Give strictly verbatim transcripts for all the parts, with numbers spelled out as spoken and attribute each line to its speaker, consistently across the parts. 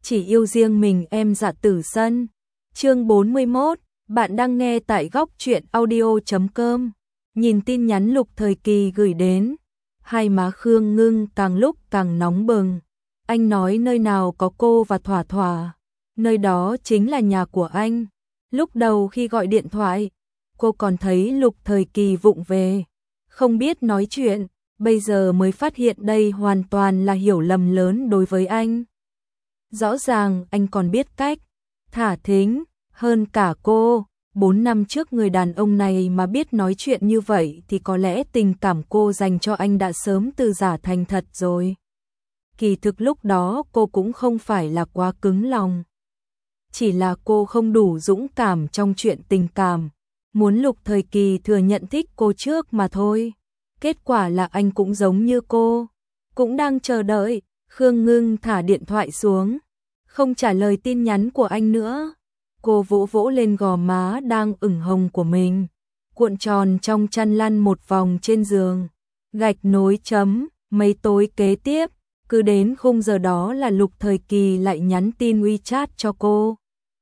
Speaker 1: chỉ yêu riêng mình em Dạ Tử Sân. Chương bốn mươi mốt, bạn đang nghe tại góc truyện audio chấm com. Nhìn tin nhắn Lục Thời Kỳ gửi đến, hai má Khương Ngưng càng lúc càng nóng bừng. Anh nói nơi nào có cô và Thỏa Thỏa, nơi đó chính là nhà của anh. Lúc đầu khi gọi điện thoại, cô còn thấy Lục Thời Kỳ vụng về, không biết nói chuyện, bây giờ mới phát hiện đây hoàn toàn là hiểu lầm lớn đối với anh. Rõ ràng anh còn biết cách thả thính hơn cả cô. Bốn năm trước người đàn ông này mà biết nói chuyện như vậy thì có lẽ tình cảm cô dành cho anh đã sớm từ giả thành thật rồi. Kỳ thực lúc đó cô cũng không phải là quá cứng lòng, chỉ là cô không đủ dũng cảm trong chuyện tình cảm, muốn Lục Thời Kỳ thừa nhận thích cô trước mà thôi. Kết quả là anh cũng giống như cô, cũng đang chờ đợi. Khương Ngưng thả điện thoại xuống, không trả lời tin nhắn của anh nữa. Cô vỗ vỗ lên gò má đang ửng hồng của mình, cuộn tròn trong chăn lăn một vòng trên giường, gạch nối chấm. Mấy tối kế tiếp, cứ đến khung giờ đó là Lục Thời Kỳ lại nhắn tin WeChat cho cô.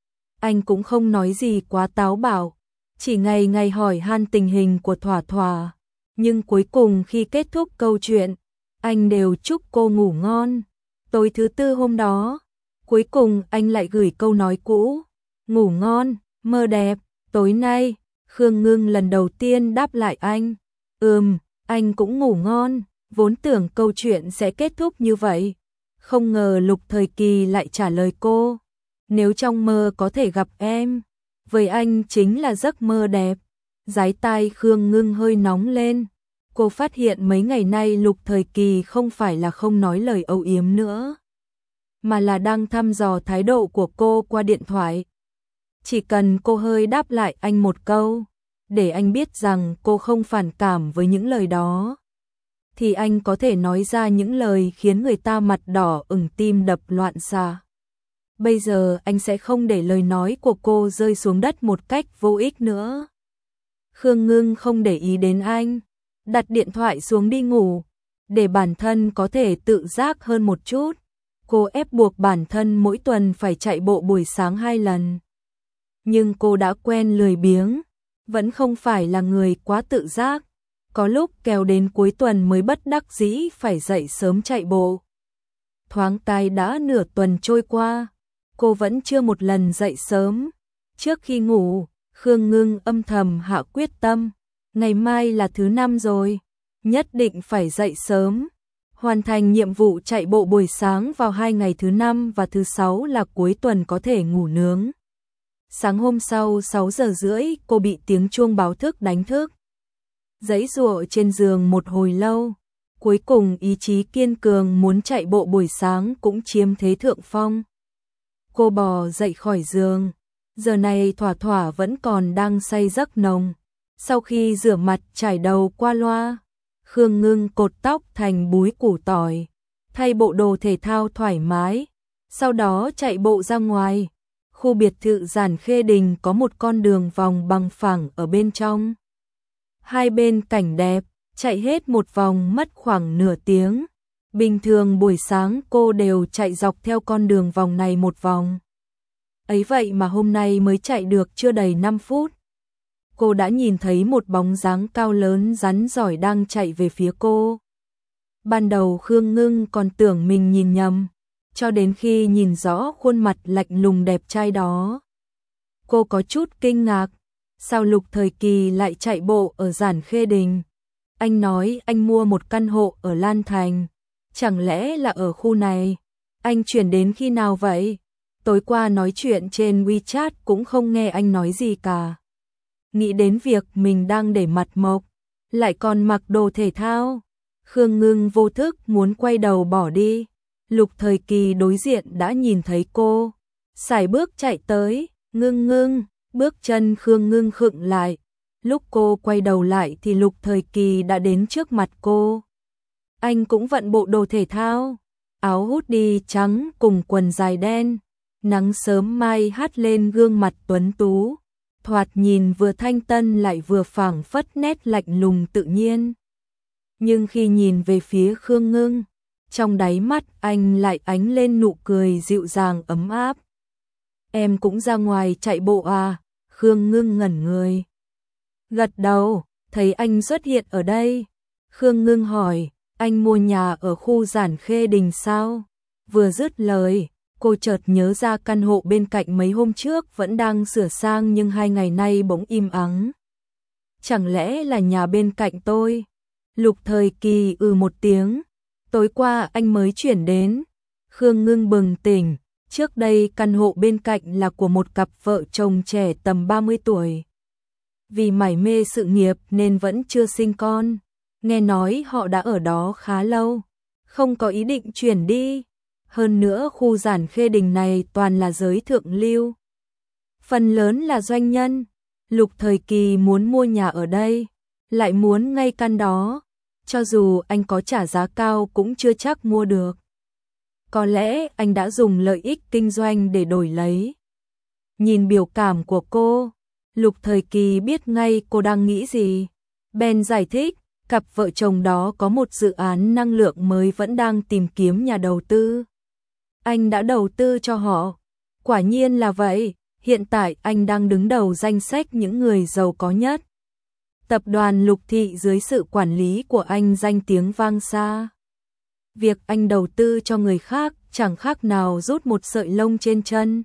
Speaker 1: Anh cũng không nói gì quá táo bạo, chỉ ngày ngày hỏi han tình hình của Thỏa Thỏa. Nhưng cuối cùng khi kết thúc câu chuyện, anh đều chúc cô ngủ ngon. Tối thứ tư hôm đó, cuối cùng anh lại gửi câu nói cũ, ngủ ngon, mơ đẹp. Tối nay, Khương Ngưng lần đầu tiên đáp lại anh, ừm, anh cũng ngủ ngon. Vốn tưởng câu chuyện sẽ kết thúc như vậy, không ngờ Lục Thời Kỳ lại trả lời cô, nếu trong mơ có thể gặp em, với anh chính là giấc mơ đẹp. Dái tai Khương Ngưng hơi nóng lên, cô phát hiện mấy ngày nay Lục Thời Kỳ không phải là không nói lời âu yếm nữa, mà là đang thăm dò thái độ của cô qua điện thoại. Chỉ cần cô hơi đáp lại anh một câu, để anh biết rằng cô không phản cảm với những lời đó, thì anh có thể nói ra những lời khiến người ta mặt đỏ ửng tim đập loạn xạ. Bây giờ anh sẽ không để lời nói của cô rơi xuống đất một cách vô ích nữa. Khương Ngưng không để ý đến anh, đặt điện thoại xuống đi ngủ, để bản thân có thể tự giác hơn một chút. Cô ép buộc bản thân mỗi tuần phải chạy bộ buổi sáng hai lần. Nhưng cô đã quen lười biếng, vẫn không phải là người quá tự giác. Có lúc kéo đến cuối tuần mới bất đắc dĩ phải dậy sớm chạy bộ. Thoáng cái đã nửa tuần trôi qua, cô vẫn chưa một lần dậy sớm. Trước khi ngủ, Khương Ngưng âm thầm hạ quyết tâm, ngày mai là thứ năm rồi, nhất định phải dậy sớm, hoàn thành nhiệm vụ chạy bộ buổi sáng vào hai ngày thứ năm và thứ sáu là cuối tuần có thể ngủ nướng. Sáng hôm sau sáu giờ rưỡi cô bị tiếng chuông báo thức đánh thức. Giãy giụa trên giường một hồi lâu, cuối cùng ý chí kiên cường muốn chạy bộ buổi sáng cũng chiếm thế thượng phong. Cô bò dậy khỏi giường, giờ này Thỏa Thỏa vẫn còn đang say giấc nồng. Sau khi rửa mặt chải đầu qua loa, Khương Ngưng cột tóc thành búi củ tỏi, thay bộ đồ thể thao thoải mái, sau đó chạy bộ ra ngoài. Khu biệt thự Giản Khê Đình có một con đường vòng bằng phẳng ở bên trong. Hai bên cảnh đẹp, chạy hết một vòng mất khoảng nửa tiếng. Bình thường buổi sáng cô đều chạy dọc theo con đường vòng này một vòng. Ấy vậy mà hôm nay mới chạy được chưa đầy năm phút. Cô đã nhìn thấy một bóng dáng cao lớn rắn giỏi đang chạy về phía cô. Ban đầu Khương Ngưng còn tưởng mình nhìn nhầm, cho đến khi nhìn rõ khuôn mặt lạnh lùng đẹp trai đó, cô có chút kinh ngạc. Sao Lục Thời Kỳ lại chạy bộ ở Giản Khê Đình? Anh nói anh mua một căn hộ ở Lan Thành, chẳng lẽ là ở khu này? Anh chuyển đến khi nào vậy? Tối qua nói chuyện trên WeChat cũng không nghe anh nói gì cả. Nghĩ đến việc mình đang để mặt mộc, lại còn mặc đồ thể thao, Khương Ngưng vô thức muốn quay đầu bỏ đi. Lục Thời Kỳ đối diện đã nhìn thấy cô, sải bước chạy tới. Ngưng Ngưng. Bước chân Khương Ngưng khựng lại. Lúc cô quay đầu lại thì Lục Thời Kỳ đã đến trước mặt cô. Anh cũng vận bộ đồ thể thao, áo hoodie trắng cùng quần dài đen. Nắng sớm mai hắt lên gương mặt tuấn tú, thoạt nhìn vừa thanh tân lại vừa phảng phất nét lạnh lùng tự nhiên. Nhưng khi nhìn về phía Khương Ngưng, trong đáy mắt anh lại ánh lên nụ cười dịu dàng ấm áp. Em cũng ra ngoài chạy bộ à? Khương Ngưng ngẩn người. Gật đầu, thấy anh xuất hiện ở đây. Khương Ngưng hỏi, anh mua nhà ở khu Giản Khê Đình sao? Vừa dứt lời, cô chợt nhớ ra căn hộ bên cạnh mấy hôm trước vẫn đang sửa sang nhưng hai ngày nay bỗng im ắng. Chẳng lẽ là nhà bên cạnh tôi? Lục Thời Kỳ ừ một tiếng. Tối qua anh mới chuyển đến. Khương Ngưng bừng tỉnh. Trước đây căn hộ bên cạnh là của một cặp vợ chồng trẻ tầm ba mươi tuổi. Vì mải mê sự nghiệp nên vẫn chưa sinh con. Nghe nói họ đã ở đó khá lâu, không có ý định chuyển đi. Hơn nữa khu Giản Khê Đình này toàn là giới thượng lưu. Phần lớn là doanh nhân. Lục Thời Kỳ muốn mua nhà ở đây, lại muốn ngay căn đó. Cho dù anh có trả giá cao cũng chưa chắc mua được. Có lẽ anh đã dùng lợi ích kinh doanh để đổi lấy. Nhìn biểu cảm của cô, Lục Thời Kỳ biết ngay cô đang nghĩ gì. Bèn giải thích, cặp vợ chồng đó có một dự án năng lượng mới vẫn đang tìm kiếm nhà đầu tư. Anh đã đầu tư cho họ. Quả nhiên là vậy, hiện tại anh đang đứng đầu danh sách những người giàu có nhất. Tập đoàn Lục Thị dưới sự quản lý của anh danh tiếng vang xa. Việc anh đầu tư cho người khác chẳng khác nào rút một sợi lông trên chân.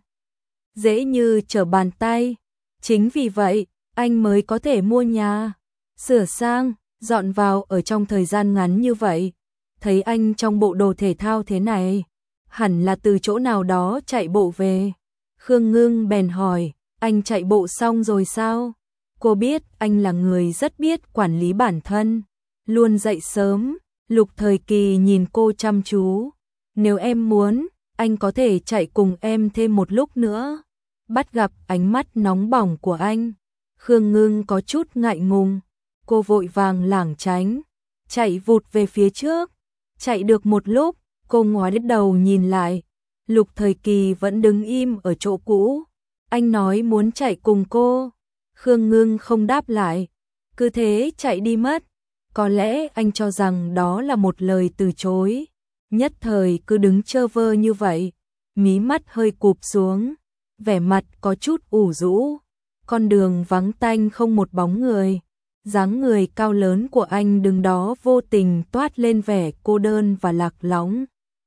Speaker 1: Dễ như trở bàn tay. Chính vì vậy, anh mới có thể mua nhà, sửa sang, dọn vào ở trong thời gian ngắn như vậy. Thấy anh trong bộ đồ thể thao thế này, hẳn là từ chỗ nào đó chạy bộ về. Khương Ngưng bèn hỏi, anh chạy bộ xong rồi sao? Cô biết anh là người rất biết quản lý bản thân, luôn dậy sớm. Lục Thời Kỳ nhìn cô chăm chú. Nếu em muốn, anh có thể chạy cùng em thêm một lúc nữa. Bắt gặp ánh mắt nóng bỏng của anh, Khương Ngưng có chút ngại ngùng. Cô vội vàng lảng tránh, chạy vụt về phía trước. Chạy được một lúc, cô ngoái đầu nhìn lại. Lục Thời Kỳ vẫn đứng im ở chỗ cũ. Anh nói muốn chạy cùng cô. Khương Ngưng không đáp lại, cứ thế chạy đi mất. Có lẽ anh cho rằng đó là một lời từ chối. Nhất thời cứ đứng chơ vơ như vậy, mí mắt hơi cụp xuống, vẻ mặt có chút ủ rũ. Con đường vắng tanh không một bóng người. Dáng người cao lớn của anh đứng đó vô tình toát lên vẻ cô đơn và lạc lõng.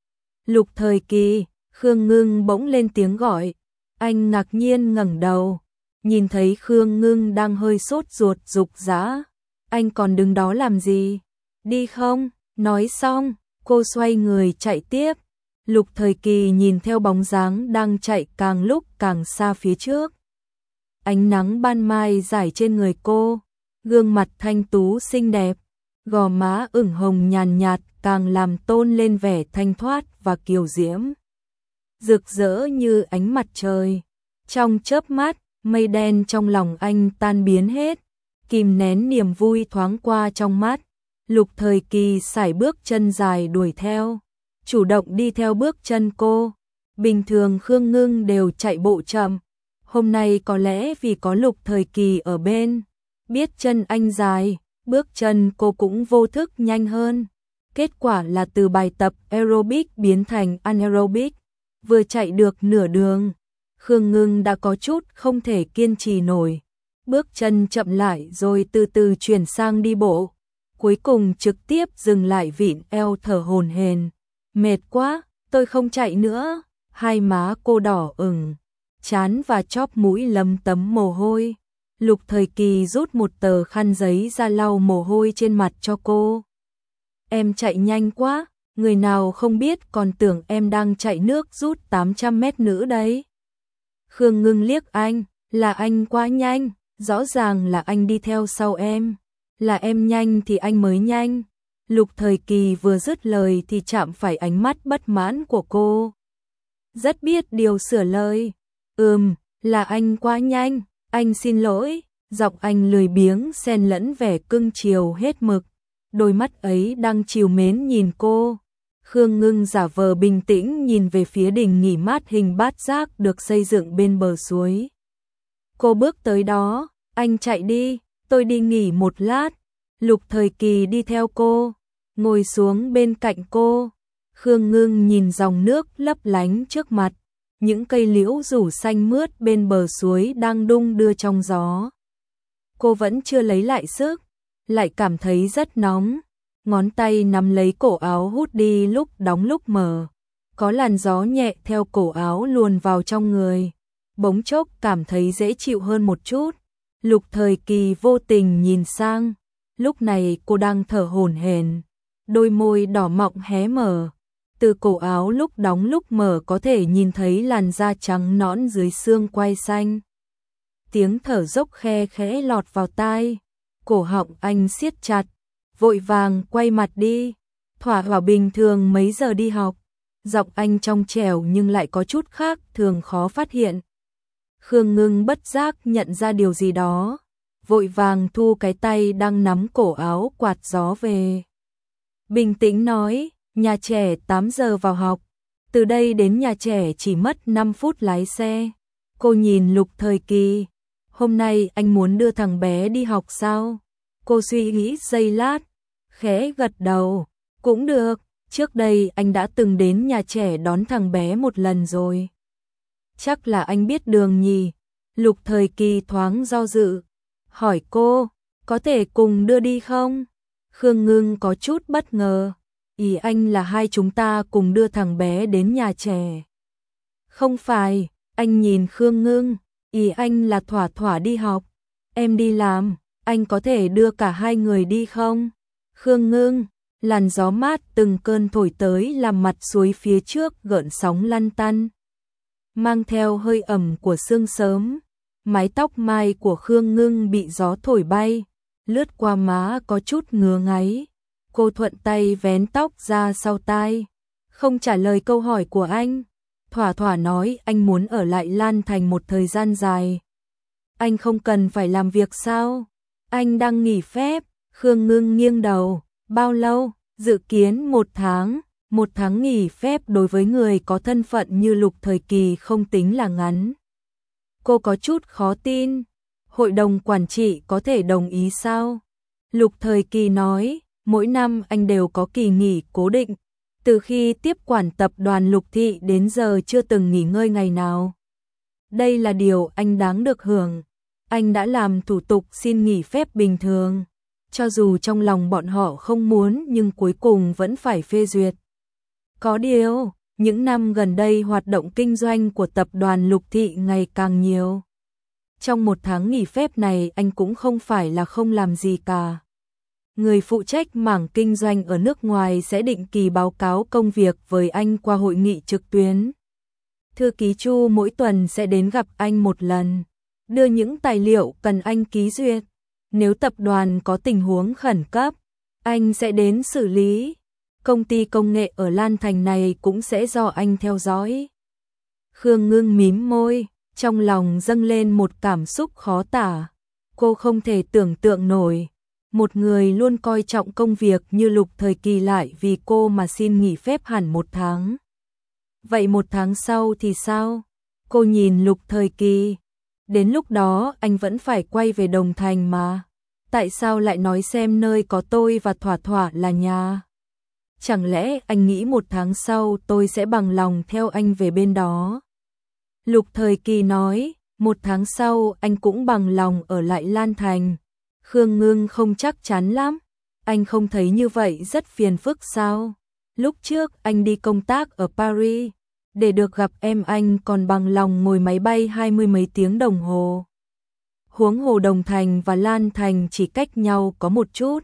Speaker 1: Lục Thời Kỳ, Khương Ngưng bỗng lên tiếng gọi. Anh ngạc nhiên ngẩng đầu, nhìn thấy Khương Ngưng đang hơi sốt ruột rục rã. Anh còn đứng đó làm gì? Đi không? Nói xong, cô xoay người chạy tiếp. Lục Thời Kỳ nhìn theo bóng dáng đang chạy càng lúc càng xa phía trước. Ánh nắng ban mai rải trên người cô, gương mặt thanh tú xinh đẹp, gò má ửng hồng nhàn nhạt càng làm tôn lên vẻ thanh thoát và kiều diễm. Rực rỡ như ánh mặt trời. Trong chớp mắt, mây đen trong lòng anh tan biến hết, kìm nén niềm vui thoáng qua trong mắt. Lục Thời Kỳ sải bước chân dài đuổi theo, chủ động đi theo bước chân cô. Bình thường Khương Ngưng đều chạy bộ chậm, hôm nay có lẽ vì có Lục Thời Kỳ ở bên, biết chân anh dài, bước chân cô cũng vô thức nhanh hơn. Kết quả là từ bài tập aerobic biến thành anaerobic. Vừa chạy được nửa đường, Khương Ngưng đã có chút không thể kiên trì nổi. Bước chân chậm lại rồi từ từ chuyển sang đi bộ. Cuối cùng trực tiếp dừng lại vịn eo thở hổn hển. Mệt quá, tôi không chạy nữa. Hai má cô đỏ ửng, trán và chóp mũi lấm tấm mồ hôi. Lục Thời Kỳ rút một tờ khăn giấy ra lau mồ hôi trên mặt cho cô. Em chạy nhanh quá, người nào không biết còn tưởng em đang chạy nước rút tám trăm mét nữa đấy. Khương Ngưng liếc anh, là anh quá nhanh, rõ ràng là anh đi theo sau em. Là em nhanh thì anh mới nhanh. Lục Thời Kỳ vừa dứt lời thì chạm phải ánh mắt bất mãn của cô. Rất biết điều sửa lời. Ừm, là anh quá nhanh, anh xin lỗi. Giọng anh lười biếng xen lẫn vẻ cưng chiều hết mực. Đôi mắt ấy đang trìu mến nhìn cô. Khương Ngưng giả vờ bình tĩnh nhìn về phía đình nghỉ mát hình bát giác được xây dựng bên bờ suối. Cô bước tới đó, anh chạy đi, tôi đi nghỉ một lát. Lục Thời Kỳ đi theo cô, ngồi xuống bên cạnh cô. Khương Ngưng nhìn dòng nước lấp lánh trước mặt, những cây liễu rủ xanh mướt bên bờ suối đang đung đưa trong gió. Cô vẫn chưa lấy lại sức, lại cảm thấy rất nóng, ngón tay nắm lấy cổ áo hút đi lúc đóng lúc mở. Có làn gió nhẹ theo cổ áo luồn vào trong người, bỗng chốc cảm thấy dễ chịu hơn một chút. Lục Thời Kỳ vô tình nhìn sang, lúc này cô đang thở hổn hển, đôi môi đỏ mọng hé mở. Từ cổ áo lúc đóng lúc mở có thể nhìn thấy làn da trắng nõn dưới xương quai xanh. Tiếng thở dốc khe khẽ lọt vào tai, cổ họng anh siết chặt, vội vàng quay mặt đi. Thỏa Hỏa bình thường mấy giờ đi học, giọng anh trong trẻo nhưng lại có chút khác thường khó phát hiện. Khương Ngưng bất giác nhận ra điều gì đó, vội vàng thu cái tay đang nắm cổ áo quạt gió về. Bình tĩnh nói, nhà trẻ tám giờ vào học, từ đây đến nhà trẻ chỉ mất năm phút lái xe. Cô nhìn Lục Thời Kỳ, hôm nay anh muốn đưa thằng bé đi học sao? Cô suy nghĩ giây lát, khẽ gật đầu, cũng được, trước đây anh đã từng đến nhà trẻ đón thằng bé một lần rồi. Chắc là anh biết đường nhỉ? Lục Thời Kỳ thoáng do dự, hỏi cô, có thể cùng đưa đi không? Khương Ngưng có chút bất ngờ, ý anh là hai chúng ta cùng đưa thằng bé đến nhà trẻ. Không phải, anh nhìn Khương Ngưng, ý anh là Thỏa Thỏa đi học, em đi làm, anh có thể đưa cả hai người đi không? Khương Ngưng, làn gió mát từng cơn thổi tới làm mặt suối phía trước gợn sóng lăn tăn, mang theo hơi ẩm của sương sớm. Mái tóc mai của Khương Ngưng bị gió thổi bay, lướt qua má có chút ngứa ngáy. Cô thuận tay vén tóc ra sau tai, không trả lời câu hỏi của anh. Thỏa Thỏa nói anh muốn ở lại Lan Thành một thời gian dài. Anh không cần phải làm việc sao? Anh đang nghỉ phép. Khương Ngưng nghiêng đầu, bao lâu? Dự kiến một tháng. Một tháng nghỉ phép đối với người có thân phận như Lục Thời Kỳ không tính là ngắn. Cô có chút khó tin, hội đồng quản trị có thể đồng ý sao? Lục Thời Kỳ nói, mỗi năm anh đều có kỳ nghỉ cố định, từ khi tiếp quản tập đoàn Lục Thị đến giờ chưa từng nghỉ ngơi ngày nào. Đây là điều anh đáng được hưởng, anh đã làm thủ tục xin nghỉ phép bình thường, cho dù trong lòng bọn họ không muốn nhưng cuối cùng vẫn phải phê duyệt. Có điều, những năm gần đây hoạt động kinh doanh của tập đoàn Lục Thị ngày càng nhiều. Trong một tháng nghỉ phép này anh cũng không phải là không làm gì cả. Người phụ trách mảng kinh doanh ở nước ngoài sẽ định kỳ báo cáo công việc với anh qua hội nghị trực tuyến. Thư ký Chu mỗi tuần sẽ đến gặp anh một lần, đưa những tài liệu cần anh ký duyệt. Nếu tập đoàn có tình huống khẩn cấp, anh sẽ đến xử lý. Công ty công nghệ ở Lan Thành này cũng sẽ do anh theo dõi. Khương Ngưng mím môi, trong lòng dâng lên một cảm xúc khó tả. Cô không thể tưởng tượng nổi, một người luôn coi trọng công việc như Lục Thời Kỳ lại vì cô mà xin nghỉ phép hẳn một tháng. Vậy một tháng sau thì sao? Cô nhìn Lục Thời Kỳ, đến lúc đó anh vẫn phải quay về Đồng Thành mà. Tại sao lại nói xem nơi có tôi và Thỏa Thỏa là nhà? Chẳng lẽ anh nghĩ một tháng sau tôi sẽ bằng lòng theo anh về bên đó? Lục Thời Kỳ nói, một tháng sau anh cũng bằng lòng ở lại Lan Thành. Khương Ngưng không chắc chắn lắm, anh không thấy như vậy rất phiền phức sao? Lúc trước anh đi công tác ở Paris, để được gặp em anh còn bằng lòng ngồi máy bay hai mươi mấy tiếng đồng hồ. Huống hồ Đồng Thành và Lan Thành chỉ cách nhau có một chút.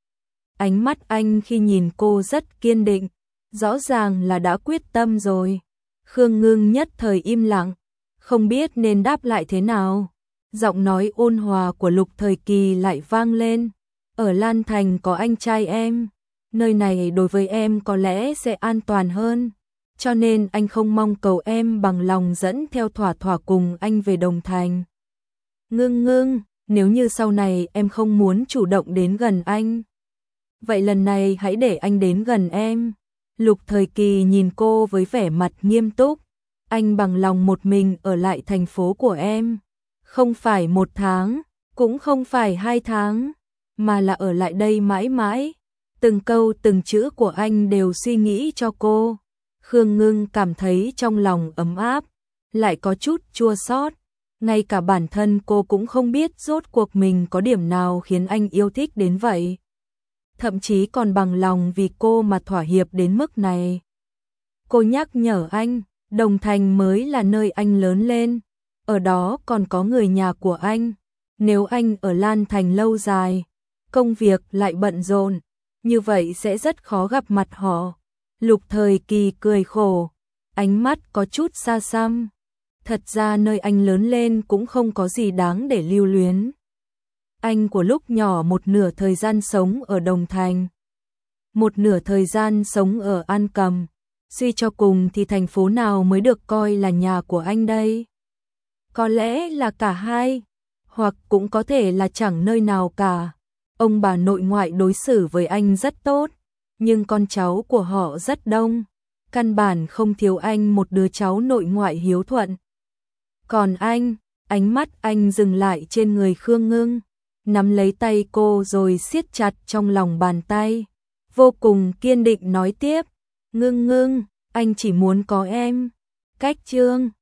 Speaker 1: Ánh mắt anh khi nhìn cô rất kiên định, rõ ràng là đã quyết tâm rồi. Khương Ngưng nhất thời im lặng, không biết nên đáp lại thế nào. Giọng nói ôn hòa của Lục Thời Kỳ lại vang lên. Ở Lan Thành có anh trai em, nơi này đối với em có lẽ sẽ an toàn hơn. Cho nên anh không mong cầu em bằng lòng dẫn theo Thỏa Thỏa cùng anh về Đồng Thành. Ngưng Ngưng, nếu như sau này em không muốn chủ động đến gần anh, vậy lần này hãy để anh đến gần em. Lục Thời Kỳ nhìn cô với vẻ mặt nghiêm túc. Anh bằng lòng một mình ở lại thành phố của em. Không phải một tháng, cũng không phải hai tháng, mà là ở lại đây mãi mãi. Từng câu từng chữ của anh đều suy nghĩ cho cô. Khương Ngưng cảm thấy trong lòng ấm áp, lại có chút chua xót. Ngay cả bản thân cô cũng không biết rốt cuộc mình có điểm nào khiến anh yêu thích đến vậy. Thậm chí còn bằng lòng vì cô mà thỏa hiệp đến mức này. Cô nhắc nhở anh, Đồng Thành mới là nơi anh lớn lên, ở đó còn có người nhà của anh. Nếu anh ở Lan Thành lâu dài, công việc lại bận rộn, như vậy sẽ rất khó gặp mặt họ. Lục Thời Kỳ cười khổ, ánh mắt có chút xa xăm. Thật ra nơi anh lớn lên cũng không có gì đáng để lưu luyến. Anh của lúc nhỏ một nửa thời gian sống ở Đồng Thành, một nửa thời gian sống ở An Cầm. Suy cho cùng thì thành phố nào mới được coi là nhà của anh đây? Có lẽ là cả hai, hoặc cũng có thể là chẳng nơi nào cả. Ông bà nội ngoại đối xử với anh rất tốt, nhưng con cháu của họ rất đông, căn bản không thiếu anh một đứa cháu nội ngoại hiếu thuận. Còn anh, ánh mắt anh dừng lại trên người Khương Ngưng, nắm lấy tay cô rồi siết chặt trong lòng bàn tay, vô cùng kiên định nói tiếp, Ngưng Ngưng, anh chỉ muốn có em. Cách chương